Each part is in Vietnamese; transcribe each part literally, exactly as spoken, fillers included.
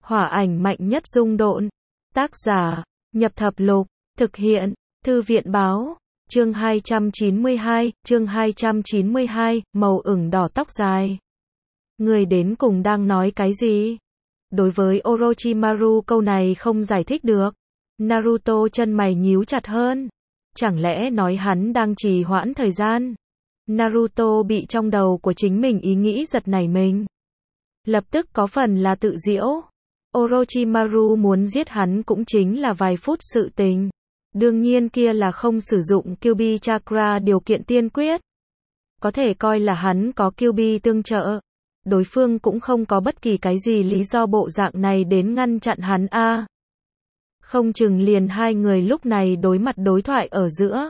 Hỏa ảnh mạnh nhất dung độn. Tác giả, Nhập Thập Lục. Thực hiện, Thư viện Báo. Chương hai trăm chín mươi hai, chương hai trăm chín mươi hai, màu ửng đỏ tóc dài. Người đến cùng đang nói cái gì? Đối với Orochimaru câu này không giải thích được. Naruto chân mày nhíu chặt hơn. Chẳng lẽ nói hắn đang trì hoãn thời gian? Naruto bị trong đầu của chính mình ý nghĩ giật nảy mình. Lập tức có phần là tự giễu. Orochimaru muốn giết hắn cũng chính là vài phút sự tình. Đương nhiên kia là không sử dụng Kyuubi Chakra điều kiện tiên quyết. Có thể coi là hắn có Kyuubi tương trợ. Đối phương cũng không có bất kỳ cái gì lý do bộ dạng này đến ngăn chặn hắn a. À, không chừng liền hai người lúc này đối mặt đối thoại ở giữa.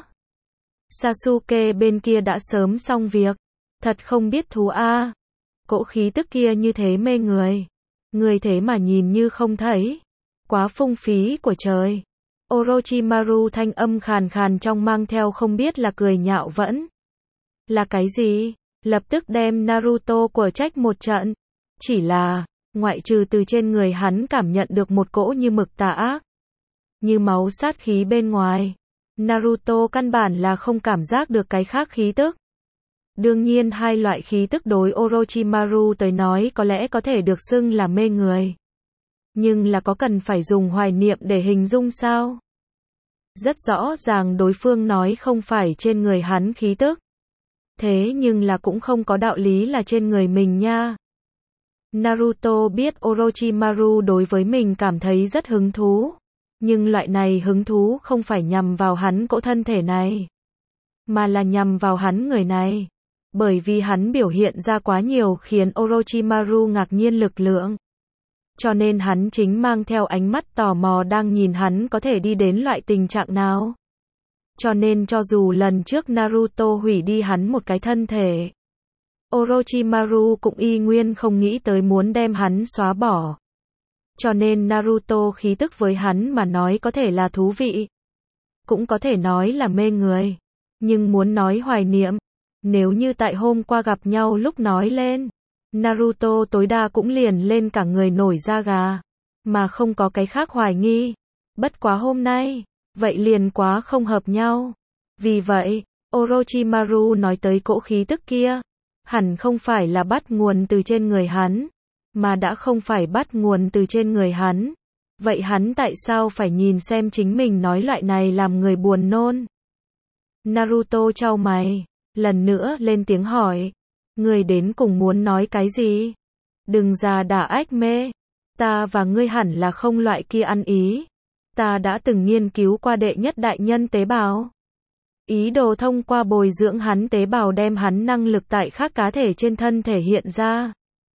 Sasuke bên kia đã sớm xong việc. Thật không biết thú a. À, cỗ khí tức kia như thế mê người. Người thế mà nhìn như không thấy. Quá phung phí của trời. Orochimaru thanh âm khàn khàn trong mang theo không biết là cười nhạo vẫn là cái gì, lập tức đem Naruto của trách một trận. Chỉ là, ngoại trừ từ trên người hắn cảm nhận được một cỗ như mực tà ác, như máu sát khí bên ngoài, Naruto căn bản là không cảm giác được cái khác khí tức. Đương nhiên hai loại khí tức đối Orochimaru tới nói có lẽ có thể được xưng là mê người. Nhưng là có cần phải dùng hoài niệm để hình dung sao? Rất rõ ràng đối phương nói không phải trên người hắn khí tức. Thế nhưng là cũng không có đạo lý là trên người mình nha. Naruto biết Orochimaru đối với mình cảm thấy rất hứng thú. Nhưng loại này hứng thú không phải nhằm vào hắn cỗ thân thể này. Mà là nhằm vào hắn người này. Bởi vì hắn biểu hiện ra quá nhiều khiến Orochimaru ngạc nhiên lực lượng. Cho nên hắn chính mang theo ánh mắt tò mò đang nhìn hắn có thể đi đến loại tình trạng nào. Cho nên cho dù lần trước Naruto hủy đi hắn một cái thân thể, Orochimaru cũng y nguyên không nghĩ tới muốn đem hắn xóa bỏ. Cho nên Naruto khí tức với hắn mà nói có thể là thú vị, cũng có thể nói là mê người. Nhưng muốn nói hoài niệm, nếu như tại hôm qua gặp nhau lúc nói lên, Naruto tối đa cũng liền lên cả người nổi da gà, mà không có cái khác hoài nghi. Bất quá hôm nay, vậy liền quá không hợp nhau. Vì vậy, Orochimaru nói tới cỗ khí tức kia, hẳn không phải là bắt nguồn từ trên người hắn, mà đã không phải bắt nguồn từ trên người hắn. Vậy hắn tại sao phải nhìn xem chính mình nói loại này làm người buồn nôn? Naruto chau mày, lần nữa lên tiếng hỏi. Ngươi đến cùng muốn nói cái gì? Đừng già đả ách mê. Ta và ngươi hẳn là không loại kia ăn ý. Ta đã từng nghiên cứu qua đệ nhất đại nhân tế bào. Ý đồ thông qua bồi dưỡng hắn tế bào đem hắn năng lực tại khác cá thể trên thân thể hiện ra.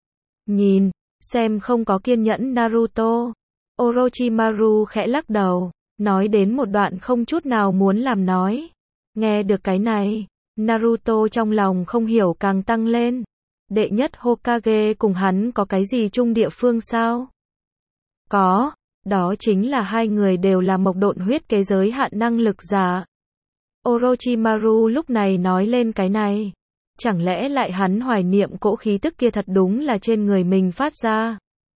Nhìn, xem không có kiên nhẫn Naruto. Orochimaru khẽ lắc đầu, nói đến một đoạn không chút nào muốn làm nói. Nghe được cái này, Naruto trong lòng không hiểu càng tăng lên. Đệ nhất Hokage cùng hắn có cái gì chung địa phương sao? Có, đó chính là hai người đều là mộc độn huyết kế giới hạn năng lực giả. Orochimaru lúc này nói lên cái này. Chẳng lẽ lại hắn hoài niệm cỗ khí tức kia thật đúng là trên người mình phát ra?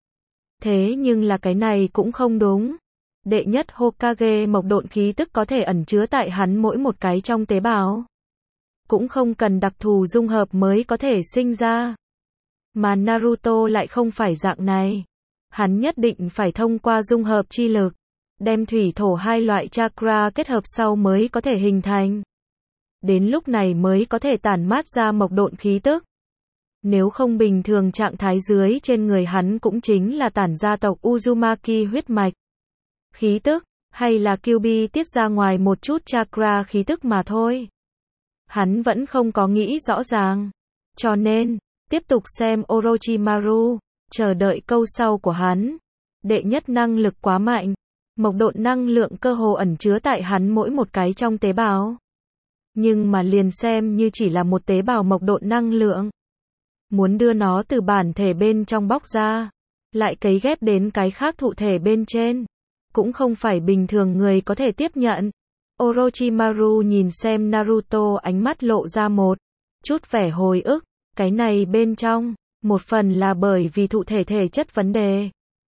Thế nhưng là cái này cũng không đúng. Đệ nhất Hokage mộc độn khí tức có thể ẩn chứa tại hắn mỗi một cái trong tế bào. Cũng không cần đặc thù dung hợp mới có thể sinh ra. Mà Naruto lại không phải dạng này. Hắn nhất định phải thông qua dung hợp chi lực, đem thủy thổ hai loại chakra kết hợp sau mới có thể hình thành. Đến lúc này mới có thể tản mát ra mộc độn khí tức. Nếu không bình thường trạng thái dưới trên người hắn cũng chính là tản gia tộc Uzumaki huyết mạch. Khí tức, hay là Kyuubi tiết ra ngoài một chút chakra khí tức mà thôi. Hắn vẫn không có nghĩ rõ ràng. Cho nên, tiếp tục xem Orochimaru, chờ đợi câu sau của hắn. Đệ nhất năng lực quá mạnh. Mộc độn năng lượng cơ hồ ẩn chứa tại hắn mỗi một cái trong tế bào. Nhưng mà liền xem như chỉ là một tế bào mộc độn năng lượng. Muốn đưa nó từ bản thể bên trong bóc ra, lại cấy ghép đến cái khác thụ thể bên trên. Cũng không phải bình thường người có thể tiếp nhận. Orochimaru nhìn xem Naruto ánh mắt lộ ra một chút vẻ hồi ức. Cái này bên trong, một phần là bởi vì thụ thể thể chất vấn đề.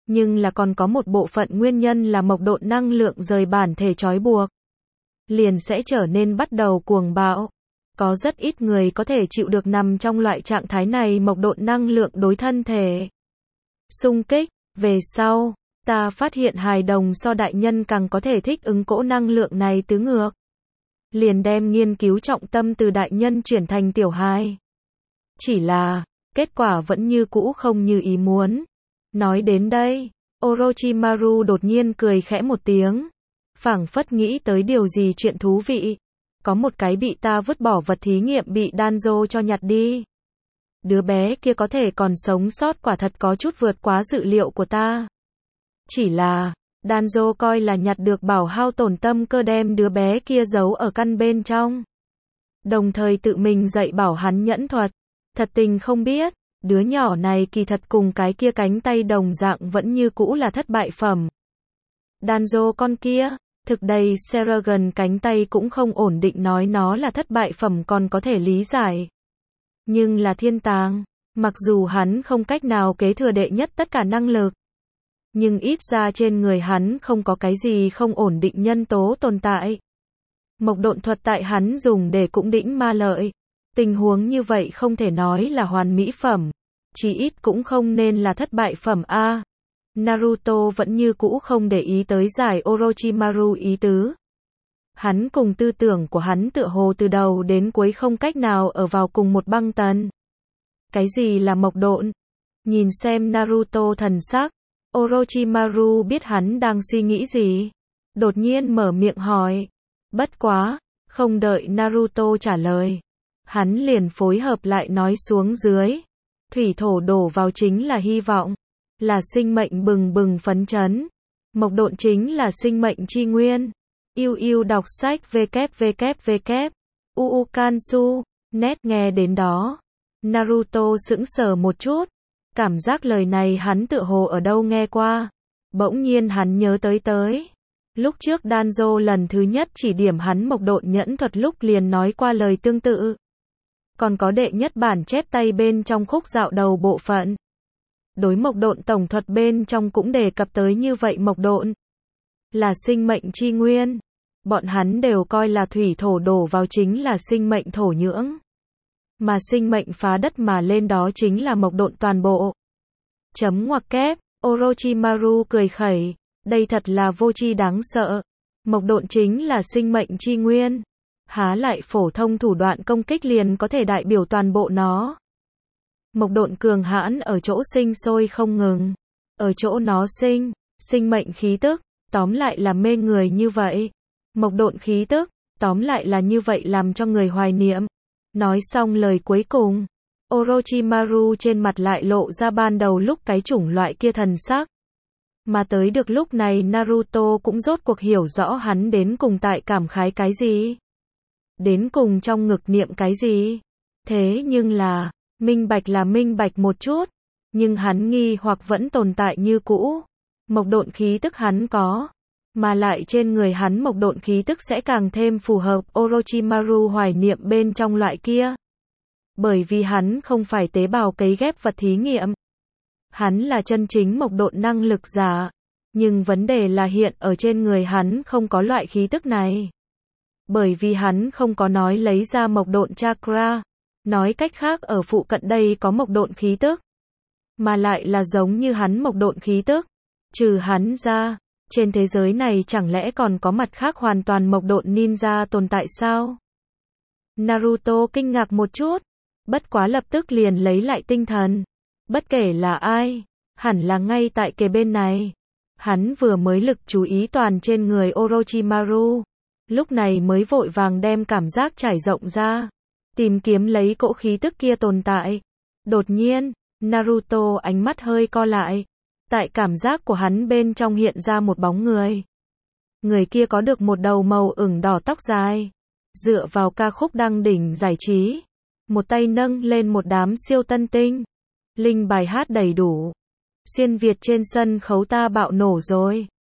Nhưng là còn có một bộ phận nguyên nhân là mộc độn năng lượng rời bản thể trói buộc. Liền sẽ trở nên bắt đầu cuồng bạo. Có rất ít người có thể chịu được nằm trong loại trạng thái này mộc độn năng lượng đối thân thể. Xung kích, về sau, ta phát hiện hài đồng so đại nhân càng có thể thích ứng cỗ năng lượng này tứ ngược. Liền đem nghiên cứu trọng tâm từ đại nhân chuyển thành tiểu hài. Chỉ là, kết quả vẫn như cũ không như ý muốn. Nói đến đây, Orochimaru đột nhiên cười khẽ một tiếng. Phảng phất nghĩ tới điều gì chuyện thú vị. Có một cái bị ta vứt bỏ vật thí nghiệm bị Danzo cho nhặt đi. Đứa bé kia có thể còn sống sót quả thật có chút vượt quá dự liệu của ta. Chỉ là, Danzo coi là nhặt được bảo hao tổn tâm cơ đem đứa bé kia giấu ở căn bên trong. Đồng thời tự mình dạy bảo hắn nhẫn thuật. Thật tình không biết, đứa nhỏ này kỳ thật cùng cái kia cánh tay đồng dạng vẫn như cũ là thất bại phẩm. Danzo con kia, thực đây Seragon cánh tay cũng không ổn định nói nó là thất bại phẩm còn có thể lý giải. Nhưng là thiên tàng, mặc dù hắn không cách nào kế thừa đệ nhất tất cả năng lực. Nhưng ít ra trên người hắn không có cái gì không ổn định nhân tố tồn tại. Mộc độn thuật tại hắn dùng để cũng đĩnh ma lợi. Tình huống như vậy không thể nói là hoàn mỹ phẩm. Chỉ ít cũng không nên là thất bại phẩm a. Naruto vẫn như cũ không để ý tới giải Orochimaru ý tứ. Hắn cùng tư tưởng của hắn tựa hồ từ đầu đến cuối không cách nào ở vào cùng một băng tần. Cái gì là mộc độn? Nhìn xem Naruto thần sắc, Orochimaru biết hắn đang suy nghĩ gì. Đột nhiên mở miệng hỏi. Bất quá, không đợi Naruto trả lời. Hắn liền phối hợp lại nói xuống dưới. Thủy thổ đổ vào chính là hy vọng. Là sinh mệnh bừng bừng phấn chấn. Mộc độn chính là sinh mệnh chi nguyên. Yêu yêu đọc sách www. Uukansu. Net nghe đến đó. Naruto sững sờ một chút. Cảm giác lời này hắn tựa hồ ở đâu nghe qua. Bỗng nhiên hắn nhớ tới tới. Lúc trước Danzo lần thứ nhất chỉ điểm hắn mộc độn nhẫn thuật lúc liền nói qua lời tương tự. Còn có đệ nhất bản chép tay bên trong khúc dạo đầu bộ phận. Đối mộc độn tổng thuật bên trong cũng đề cập tới như vậy mộc độn. Là sinh mệnh chi nguyên. Bọn hắn đều coi là thủy thổ đổ vào chính là sinh mệnh thổ nhưỡng. Mà sinh mệnh phá đất mà lên đó chính là mộc độn toàn bộ. Chấm ngoặc kép, Orochimaru cười khẩy. Đây thật là vô tri đáng sợ. Mộc độn chính là sinh mệnh chi nguyên. Há lại phổ thông thủ đoạn công kích liền có thể đại biểu toàn bộ nó. Mộc độn cường hãn ở chỗ sinh sôi không ngừng. Ở chỗ nó sinh, sinh mệnh khí tức, tóm lại là mê người như vậy. Mộc độn khí tức, tóm lại là như vậy làm cho người hoài niệm. Nói xong lời cuối cùng, Orochimaru trên mặt lại lộ ra ban đầu lúc cái chủng loại kia thần sắc. Mà tới được lúc này Naruto cũng rốt cuộc hiểu rõ hắn đến cùng tại cảm khái cái gì. Đến cùng trong ngực niệm cái gì. Thế nhưng là, minh bạch là minh bạch một chút. Nhưng hắn nghi hoặc vẫn tồn tại như cũ. Mộc độn khí tức hắn có. Mà lại trên người hắn mộc độn khí tức sẽ càng thêm phù hợp Orochimaru hoài niệm bên trong loại kia. Bởi vì hắn không phải tế bào cấy ghép vật thí nghiệm. Hắn là chân chính mộc độn năng lực giả. Nhưng vấn đề là hiện ở trên người hắn không có loại khí tức này. Bởi vì hắn không có nói lấy ra mộc độn chakra. Nói cách khác ở phụ cận đây có mộc độn khí tức. Mà lại là giống như hắn mộc độn khí tức. Trừ hắn ra, trên thế giới này chẳng lẽ còn có mặt khác hoàn toàn mộc độn ninja tồn tại sao? Naruto kinh ngạc một chút. Bất quá lập tức liền lấy lại tinh thần. Bất kể là ai, hẳn là ngay tại kề bên này. Hắn vừa mới lực chú ý toàn trên người Orochimaru. Lúc này mới vội vàng đem cảm giác trải rộng ra. Tìm kiếm lấy cỗ khí tức kia tồn tại. Đột nhiên, Naruto ánh mắt hơi co lại. Tại cảm giác của hắn bên trong hiện ra một bóng người. Người kia có được một đầu màu ửng đỏ tóc dài. Dựa vào ca khúc đăng đỉnh giải trí. Một tay nâng lên một đám siêu tân tinh. Linh bài hát đầy đủ. Xuyên Việt trên sân khấu ta bạo nổ rồi.